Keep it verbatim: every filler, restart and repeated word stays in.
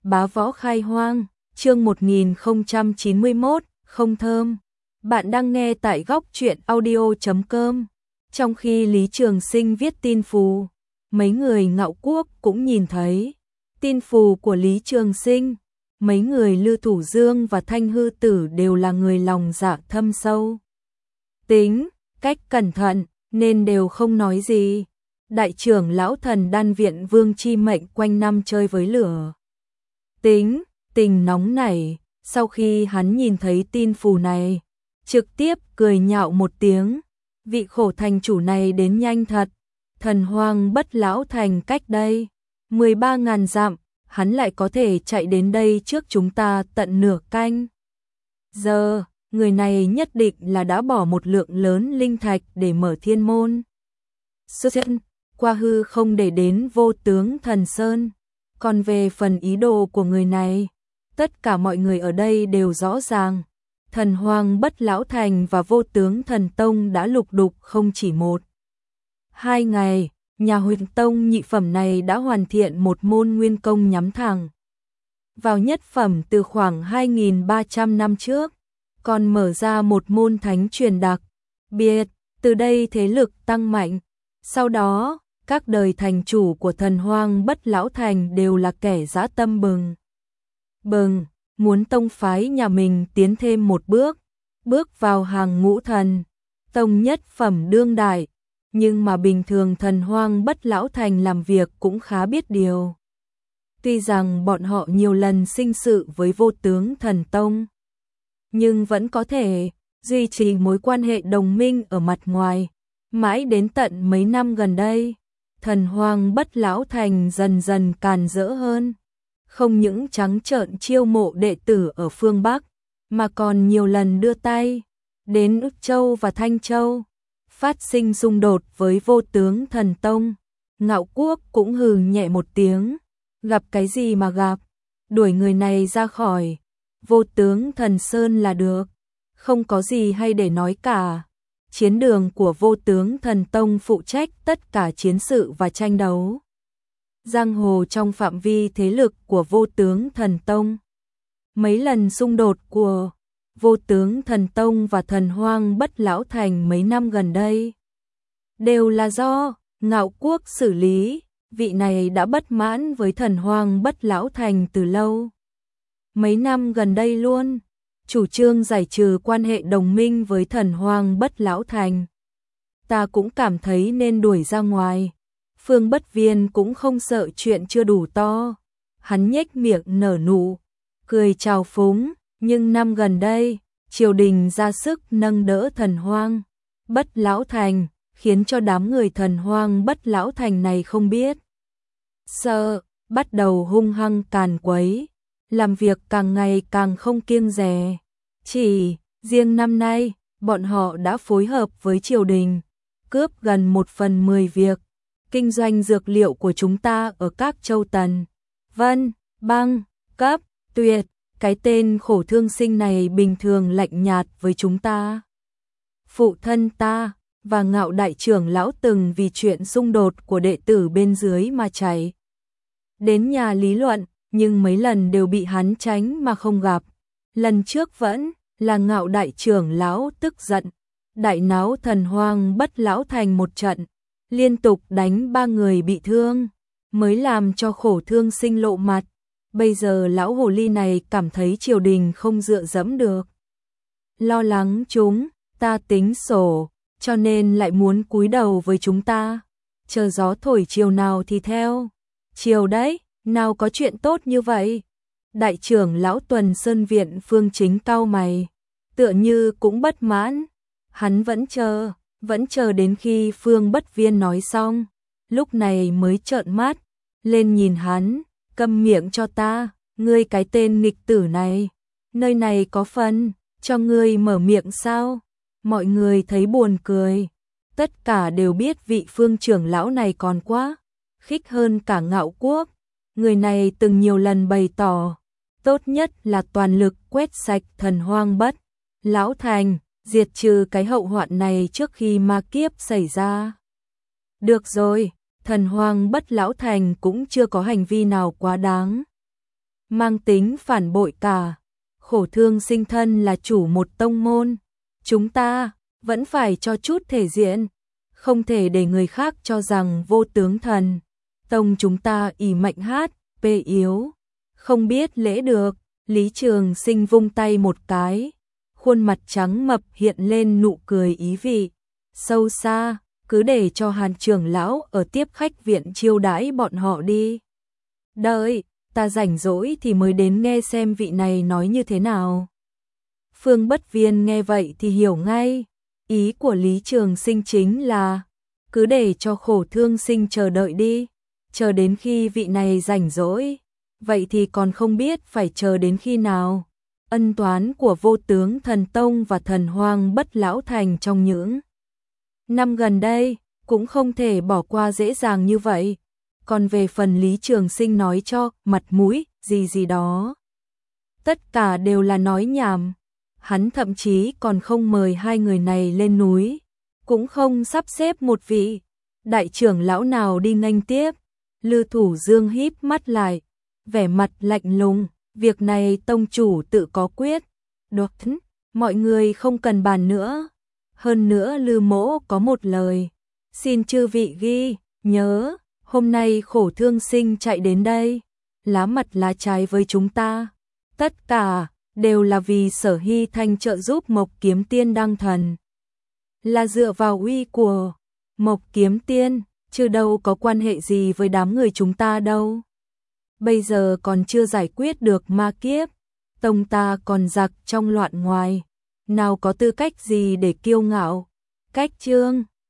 Bá Võ Khai Hoang, chương một nghìn không trăm chín mươi mốt, không thơm. Bạn đang nghe tại góc truyện audio chấm com. Trong khi Lý Trường Sinh viết tin phù, mấy người Ngạo Quốc cũng nhìn thấy tin phù của Lý Trường Sinh. Mấy người Lư Thủ Dương và Thanh Hư Tử đều là người lòng dạ thâm sâu. Tính, cách cẩn thận, nên đều không nói gì. Đại trưởng lão Thần Đan Viện Vương Chi Mệnh quanh năm chơi với lửa. Tính, tình nóng nảy, sau khi hắn nhìn thấy tin phù này, trực tiếp cười nhạo một tiếng. Vị khổ thành chủ này đến nhanh thật, Thần Hoang Bất Lão Thành cách đây mười ba ngàn dặm, hắn lại có thể chạy đến đây trước chúng ta tận nửa canh. Giờ, người này nhất định là đã bỏ một lượng lớn linh thạch để mở thiên môn. Xuất hiện, qua hư không để đến Vô Tướng Thần Sơn. Còn về phần ý đồ của người này, tất cả mọi người ở đây đều rõ ràng. Thần Hoang Bất Lão Thành và Vô Tướng Thần Tông đã lục đục không chỉ một. Hai ngày, nhà Huyền Tông nhị phẩm này đã hoàn thiện một môn nguyên công nhắm thẳng vào nhất phẩm từ khoảng hai nghìn ba trăm năm trước, còn mở ra một môn thánh truyền đặc biệt, từ đây thế lực tăng mạnh. Sau đó, các đời thành chủ của Thần Hoang Bất Lão Thành đều là kẻ dã tâm bừng bừng, muốn tông phái nhà mình tiến thêm một bước, bước vào hàng ngũ thần tông nhất phẩm đương đại. Nhưng mà bình thường Thần Hoang Bất Lão Thành làm việc cũng khá biết điều. Tuy rằng bọn họ nhiều lần sinh sự với Vô Tướng Thần Tông, nhưng vẫn có thể duy trì mối quan hệ đồng minh ở mặt ngoài. Mãi đến tận mấy năm gần đây, Thần Hoang Bất Lão Thành dần dần càn rỡ hơn. Không những trắng trợn chiêu mộ đệ tử ở phương Bắc, mà còn nhiều lần đưa tay đến Ức Châu và Thanh Châu, phát sinh xung đột với Vô Tướng Thần Tông. Ngạo Quốc cũng hừ nhẹ một tiếng, gặp cái gì mà gặp, đuổi người này ra khỏi Vô Tướng Thần Sơn là được, không có gì hay để nói cả. Chiến đường của Vô Tướng Thần Tông phụ trách tất cả chiến sự và tranh đấu giang hồ trong phạm vi thế lực của Vô Tướng Thần Tông. Mấy lần xung đột của Vô Tướng Thần Tông và Thần Hoang Bất Lão Thành mấy năm gần đây đều là do Ngạo Quốc xử lý. Vị này đã bất mãn với Thần Hoang Bất Lão Thành từ lâu. Mấy năm gần đây luôn chủ trương giải trừ quan hệ đồng minh với Thần Hoang Bất Lão Thành. Ta cũng cảm thấy nên đuổi ra ngoài. Phương Bất Viên cũng không sợ chuyện chưa đủ to. Hắn nhếch miệng nở nụ cười trào phúng. Nhưng năm gần đây, triều đình ra sức nâng đỡ Thần Hoang Bất Lão Thành, khiến cho đám người Thần Hoang Bất Lão Thành này không biết sợ, bắt đầu hung hăng càn quấy, làm việc càng ngày càng không kiêng dè. Chỉ riêng năm nay, bọn họ đã phối hợp với triều đình, cướp gần một phần mười việc kinh doanh dược liệu của chúng ta ở các châu Tần, Vân, Băng, Cấp, Tuyệt. Cái tên khổ thương sinh này bình thường lạnh nhạt với chúng ta. Phụ thân ta và Ngạo đại trưởng lão từng vì chuyện xung đột của đệ tử bên dưới mà chạy đến nhà lý luận, nhưng mấy lần đều bị hắn tránh mà không gặp. Lần trước vẫn là Ngạo đại trưởng lão tức giận, đại náo Thần Hoang Bất Lão Thành một trận, liên tục đánh ba người bị thương, mới làm cho khổ thương sinh lộ mặt. Bây giờ lão hồ ly này cảm thấy triều đình không dựa dẫm được, lo lắng chúng ta tính sổ, cho nên lại muốn cúi đầu với chúng ta, chờ gió thổi chiều nào thì theo chiều đấy, nào có chuyện tốt như vậy. Đại trưởng lão Tuần Sơn Viện Phương Chính cau mày, tựa như cũng bất mãn. Hắn vẫn chờ, vẫn chờ đến khi Phương Bất Viên nói xong, lúc này mới trợn mắt lên nhìn hắn. Câm miệng cho ta, ngươi cái tên nghịch tử này, nơi này có phần cho ngươi mở miệng sao? Mọi người thấy buồn cười, tất cả đều biết vị Phương trưởng lão này còn quá khích hơn cả Ngạo Quốc. Người này từng nhiều lần bày tỏ, tốt nhất là toàn lực quét sạch Thần Hoang Bất Lão Thành, diệt trừ cái hậu hoạn này trước khi ma kiếp xảy ra. Được rồi, Thần Hoang Bất Lão Thành cũng chưa có hành vi nào quá đáng mang tính phản bội cả. Khổ thương sinh thân là chủ một tông môn, chúng ta vẫn phải cho chút thể diện, không thể để người khác cho rằng Vô Tướng Thần tông chúng ta ỷ mạnh hát, pê yếu, không biết lễ được. Lý Trường Sinh vung tay một cái, khuôn mặt trắng mập hiện lên nụ cười ý vị sâu xa, cứ để cho Hàn trưởng lão ở tiếp khách viện chiêu đãi bọn họ đi. Đợi, ta rảnh rỗi thì mới đến nghe xem vị này nói như thế nào. Phương Bất Viên nghe vậy thì hiểu ngay, ý của Lý Trường Sinh chính là cứ để cho Khổ Thương Sinh chờ đợi đi, chờ đến khi vị này rảnh rỗi, vậy thì còn không biết phải chờ đến khi nào. Ân toán của Vô Tướng Thần Tông và Thần Hoang Bất Lão Thành trong những năm gần đây cũng không thể bỏ qua dễ dàng như vậy. Còn về phần Lý Trường Sinh nói cho mặt mũi gì gì đó, tất cả đều là nói nhảm. Hắn thậm chí còn không mời hai người này lên núi, cũng không sắp xếp một vị đại trưởng lão nào đi nghênh tiếp. Lư Thủ Dương híp mắt lại, vẻ mặt lạnh lùng, việc này tông chủ tự có quyết. Được, mọi người không cần bàn nữa. Hơn nữa Lư mỗ có một lời, xin chư vị ghi nhớ, hôm nay Khổ Thương Sinh chạy đến đây, lá mặt lá trái với chúng ta, tất cả đều là vì Sở Hy Thanh trợ giúp Mộc Kiếm Tiên đăng thần, là dựa vào uy của Mộc Kiếm Tiên, chứ đâu có quan hệ gì với đám người chúng ta đâu. Bây giờ còn chưa giải quyết được ma kiếp, tông ta còn giặc trong loạn ngoài, nào có tư cách gì để kiêu ngạo. Cách chương